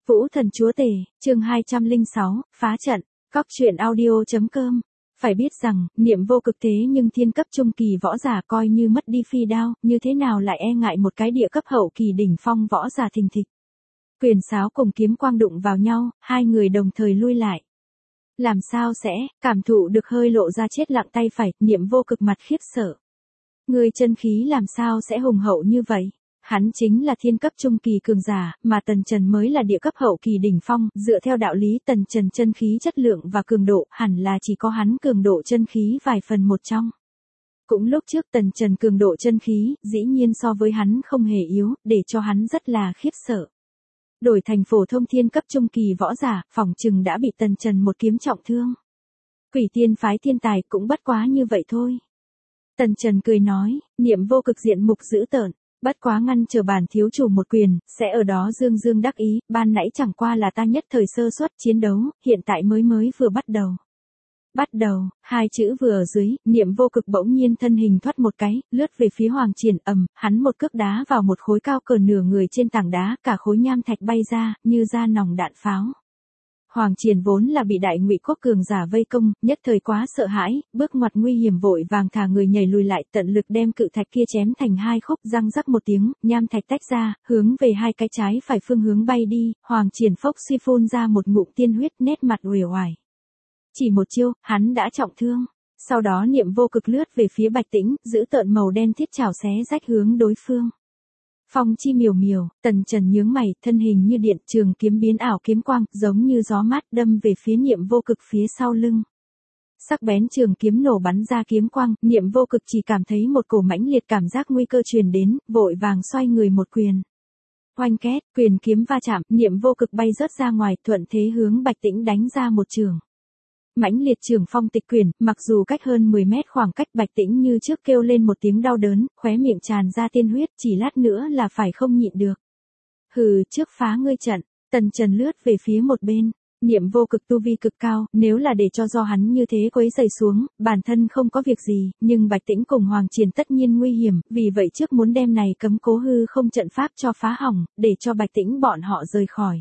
Vũ thần chúa tể, chương 206, phá trận, Cóc truyện audio.com. Phải biết rằng, niệm vô cực thế nhưng thiên cấp trung kỳ võ giả coi như mất đi phi đao, như thế nào lại e ngại một cái địa cấp hậu kỳ đỉnh phong võ giả thình thịch. Quyền sáo cùng kiếm quang đụng vào nhau, hai người đồng thời lui lại. Làm sao sẽ, cảm thụ được hơi lộ ra chết lặng tay phải, niệm vô cực mặt khiếp sợ. Người chân khí làm sao sẽ hùng hậu như vậy? Hắn chính là thiên cấp trung kỳ cường giả, mà Tần Trần mới là địa cấp hậu kỳ đỉnh phong, dựa theo đạo lý Tần Trần chân khí chất lượng và cường độ, hẳn là chỉ có hắn cường độ chân khí vài phần một trong. Cũng lúc trước Tần Trần cường độ chân khí, dĩ nhiên so với hắn không hề yếu, để cho hắn rất là khiếp sợ. Đổi thành phổ thông thiên cấp trung kỳ võ giả, phỏng chừng đã bị Tần Trần một kiếm trọng thương. Quỷ tiên phái thiên tài cũng bất quá như vậy thôi. Tần Trần cười nói, niệm vô cực diện mục dữ tợn. Bất quá ngăn chờ bản thiếu chủ một quyền, sẽ ở đó dương dương đắc ý, ban nãy chẳng qua là ta nhất thời sơ suất chiến đấu, hiện tại mới vừa bắt đầu. Bắt đầu, hai chữ vừa ở dưới, niệm vô cực bỗng nhiên thân hình thoát một cái, lướt về phía Hoàng Triển hắn một cước đá vào một khối cao cỡ nửa người trên tảng đá, cả khối nham thạch bay ra, như ra nòng đạn pháo. Hoàng Triển vốn là bị đại ngụy quốc cường giả vây công, nhất thời quá sợ hãi, bước ngoặt nguy hiểm vội vàng thả người nhảy lùi lại, tận lực đem cự thạch kia chém thành hai khúc, răng rắc một tiếng, nham thạch tách ra, hướng về hai cái trái phải phương hướng bay đi. Hoàng Triển phốc suy phun ra một ngụm tiên huyết, nét mặt uể oải. Chỉ một chiêu, hắn đã trọng thương. Sau đó niệm vô cực lướt về phía Bạch Tĩnh, giữ tợn màu đen thiết chảo xé rách hướng đối phương. Phong chi miều miều, Tần Trần nhướng mày, thân hình như điện, trường kiếm biến ảo kiếm quang, giống như gió mát đâm về phía niệm vô cực phía sau lưng. Sắc bén trường kiếm nổ bắn ra kiếm quang, niệm vô cực chỉ cảm thấy một cổ mãnh liệt cảm giác nguy cơ truyền đến, vội vàng xoay người một quyền. Oanh két, quyền kiếm va chạm, niệm vô cực bay rớt ra ngoài, thuận thế hướng Bạch Tĩnh đánh ra một trường. Mãnh liệt trường phong tịch quyền, mặc dù cách hơn 10 mét khoảng cách, Bạch Tĩnh như trước kêu lên một tiếng đau đớn, khóe miệng tràn ra tiên huyết, chỉ lát nữa là phải không nhịn được. Hừ, trước phá ngươi trận, Tần Trần lướt về phía một bên, niệm vô cực tu vi cực cao, nếu là để cho do hắn như thế quấy rầy xuống, bản thân không có việc gì, nhưng Bạch Tĩnh cùng Hoàng Triển tất nhiên nguy hiểm, vì vậy trước muốn đem này cấm cố hư không trận pháp cho phá hỏng, để cho Bạch Tĩnh bọn họ rời khỏi.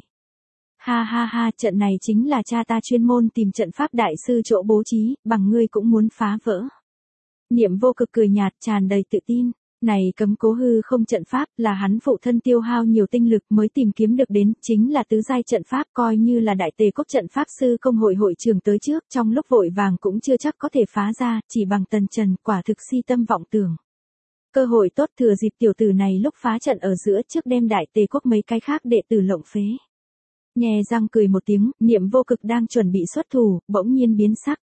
Ha ha ha, trận này chính là cha ta chuyên môn tìm trận pháp đại sư chỗ bố trí, bằng ngươi cũng muốn phá vỡ. Niệm vô cực cười nhạt, tràn đầy tự tin. Này cấm cố hư không trận pháp là hắn phụ thân tiêu hao nhiều tinh lực mới tìm kiếm được đến, chính là tứ giai trận pháp, coi như là đại tề quốc trận pháp sư công hội hội trưởng tới trước, trong lúc vội vàng cũng chưa chắc có thể phá ra, chỉ bằng Tần Trần, quả thực si tâm vọng tưởng. Cơ hội tốt, thừa dịp tiểu tử này lúc phá trận ở giữa trước đem đại tề quốc mấy cái khác đệ tử lộng phế. Nhè răng cười một tiếng, niệm vô cực đang chuẩn bị xuất thủ, bỗng nhiên biến sắc.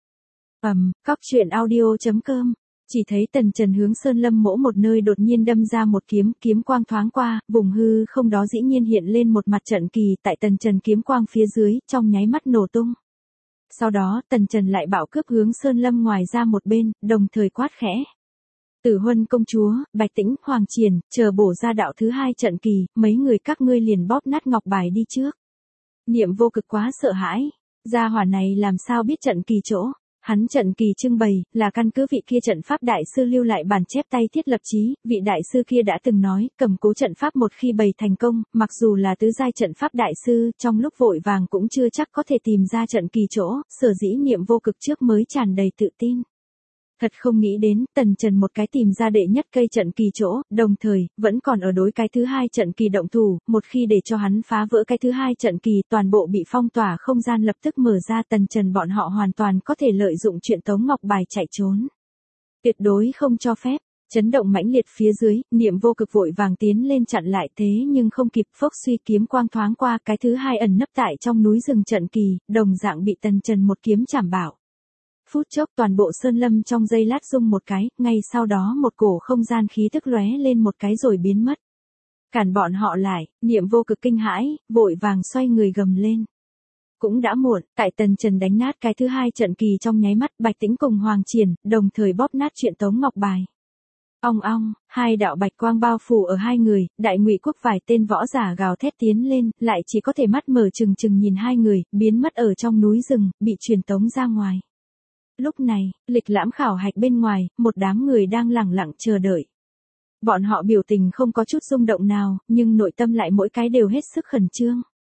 Cóc truyện audio.com. Chỉ thấy Tần Trần hướng Sơn Lâm Mỗ một nơi đột nhiên đâm ra một kiếm, kiếm quang thoáng qua, vùng hư không đó dĩ nhiên hiện lên một mặt trận kỳ, tại Tần Trần kiếm quang phía dưới, trong nháy mắt nổ tung. Sau đó, Tần Trần lại bạo cướp hướng Sơn Lâm ngoài ra một bên, đồng thời quát khẽ. Tử Huân công chúa, Bạch Tĩnh, Hoàng Triển, chờ bổ ra đạo thứ hai trận kỳ, mấy người các ngươi liền bóp nát ngọc bài đi trước. Niệm vô cực quá sợ hãi, gia hỏa này làm sao biết trận kỳ chỗ, hắn trận kỳ trưng bày, là căn cứ vị kia trận pháp đại sư lưu lại bản chép tay thiết lập chí, vị đại sư kia đã từng nói, cầm cố trận pháp một khi bày thành công, mặc dù là tứ giai trận pháp đại sư, trong lúc vội vàng cũng chưa chắc có thể tìm ra trận kỳ chỗ, sở dĩ niệm vô cực trước mới tràn đầy tự tin. Thật không nghĩ đến, Tần Trần một cái tìm ra đệ nhất cây trận kỳ chỗ, đồng thời, vẫn còn ở đối cái thứ hai trận kỳ động thủ, một khi để cho hắn phá vỡ cái thứ hai trận kỳ, toàn bộ bị phong tỏa không gian lập tức mở ra, Tần Trần bọn họ hoàn toàn có thể lợi dụng chuyện tống ngọc bài chạy trốn. Tuyệt đối không cho phép. Chấn động mãnh liệt phía dưới, niệm vô cực vội vàng tiến lên chặn lại, thế nhưng không kịp, phốc suy kiếm quang thoáng qua, cái thứ hai ẩn nấp tại trong núi rừng trận kỳ, đồng dạng bị Tần Trần một kiếm chảm bảo. Phút chốc toàn bộ sơn lâm trong giây lát rung một cái, ngay sau đó một cổ không gian khí tức lóe lên một cái rồi biến mất. Cản bọn họ lại, niệm vô cực kinh hãi, vội vàng xoay người gầm lên. Cũng đã muộn, tại Tần Trần đánh nát cái thứ hai trận kỳ trong nháy mắt, Bạch Tĩnh cùng Hoàng Triển, đồng thời bóp nát chuyện tống ngọc bài. Ong ong, hai đạo bạch quang bao phủ ở hai người, đại ngụy quốc vài tên võ giả gào thét tiến lên, lại chỉ có thể mắt mở trừng trừng nhìn hai người, biến mất ở trong núi rừng, bị truyền tống ra ngoài. Lúc này, lịch lãm khảo hạch bên ngoài, một đám người đang lẳng lặng chờ đợi. Bọn họ biểu tình không có chút rung động nào, nhưng nội tâm lại mỗi cái đều hết sức khẩn trương.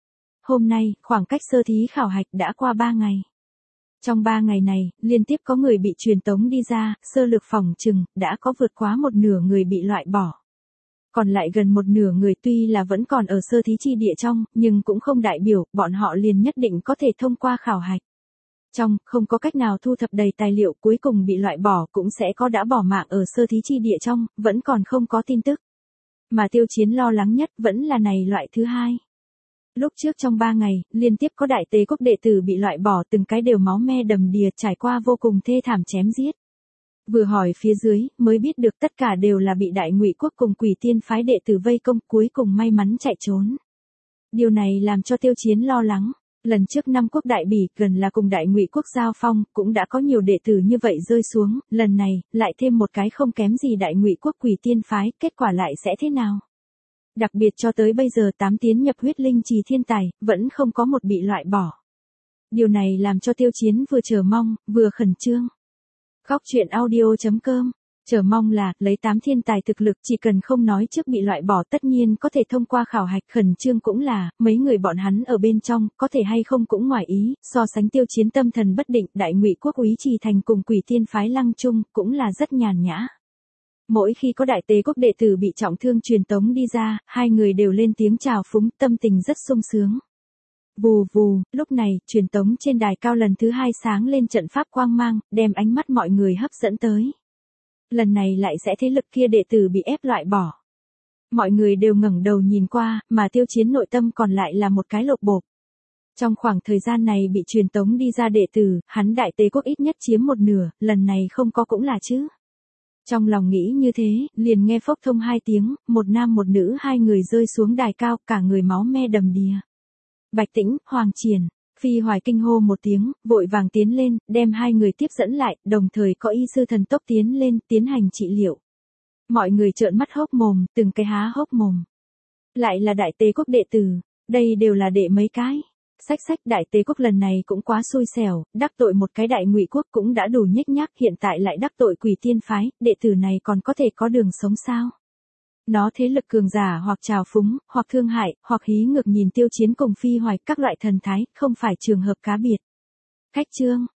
Hôm nay, khoảng cách sơ thí khảo hạch đã qua 3 ngày. Trong 3 ngày này, liên tiếp có người bị truyền tống đi ra, sơ lược phỏng chừng, đã có vượt quá một nửa người bị loại bỏ. Còn lại gần một nửa người tuy là vẫn còn ở sơ thí chi địa trong, nhưng cũng không đại biểu, bọn họ liền nhất định có thể thông qua khảo hạch. Không có cách nào thu thập đầy tài liệu cuối cùng bị loại bỏ cũng sẽ có đã bỏ mạng ở sơ thí chi địa trong, vẫn còn không có tin tức. Mà Tiêu Chiến lo lắng nhất vẫn là này loại thứ hai. Lúc trước trong 3 ngày, liên tiếp có Đại Tế Quốc đệ tử bị loại bỏ, từng cái đều máu me đầm đìa, trải qua vô cùng thê thảm chém giết. Vừa hỏi phía dưới, mới biết được tất cả đều là bị Đại Ngụy Quốc cùng Quỷ Tiên phái đệ tử vây công, cuối cùng may mắn chạy trốn. Điều này làm cho Tiêu Chiến lo lắng. Lần trước Nam Quốc Đại Bỉ, gần là cùng Đại Ngụy Quốc giao phong, cũng đã có nhiều đệ tử như vậy rơi xuống, lần này, lại thêm một cái không kém gì Đại Ngụy Quốc Quỷ Tiên phái, kết quả lại sẽ thế nào? Đặc biệt cho tới bây giờ 8 tiến nhập huyết linh trì thiên tài, vẫn không có một bị loại bỏ. Điều này làm cho Tiêu Chiến vừa chờ mong, vừa khẩn trương. Góc truyện audio.com, chờ mong là, lấy 8 thiên tài thực lực, chỉ cần không nói trước bị loại bỏ tất nhiên có thể thông qua khảo hạch. Khẩn trương cũng là, mấy người bọn hắn ở bên trong, có thể hay không cũng ngoài ý, so sánh Tiêu Chiến tâm thần bất định, Đại Ngụy Quốc Úy Trì Thành cùng Quỷ Tiên phái Lăng Trung, cũng là rất nhàn nhã. Mỗi khi có Đại Tế Quốc đệ tử bị trọng thương truyền tống đi ra, hai người đều lên tiếng chào phúng, tâm tình rất sung sướng. Vù vù, lúc này, truyền tống trên đài cao lần thứ 2 sáng lên trận pháp quang mang, đem ánh mắt mọi người hấp dẫn tới. Lần này lại sẽ thế lực kia đệ tử bị ép loại bỏ. Mọi người đều ngẩng đầu nhìn qua, mà Tiêu Chiến nội tâm còn lại là một cái lột bột. Trong khoảng thời gian này bị truyền tống đi ra đệ tử, hắn Đại Tế Quốc ít nhất chiếm một nửa, lần này không có cũng là chứ. Trong lòng nghĩ như thế, liền nghe phốc thông 2 tiếng, một nam một nữ, 2 người rơi xuống đài cao, cả người máu me đầm đìa. Bạch Tĩnh, Hoàng Triển, Phi Hoài kinh hô một tiếng, vội vàng tiến lên, đem 2 người tiếp dẫn lại, đồng thời có y sư thần tốc tiến lên, tiến hành trị liệu. Mọi người trợn mắt hốc mồm, từng cái há hốc mồm. Lại là Đại Tế Quốc đệ tử, đây đều là đệ mấy cái. Sách Đại Tế Quốc lần này cũng quá xui xẻo, đắc tội một cái Đại Ngụy Quốc cũng đã đủ nhếch nhác, hiện tại lại đắc tội Quỷ Tiên phái, đệ tử này còn có thể có đường sống sao? Nó thế lực cường giả hoặc trào phúng, hoặc thương hại, hoặc hí ngược nhìn Tiêu Chiến cùng Phi Hoài, các loại thần thái, không phải trường hợp cá biệt. Khách chương,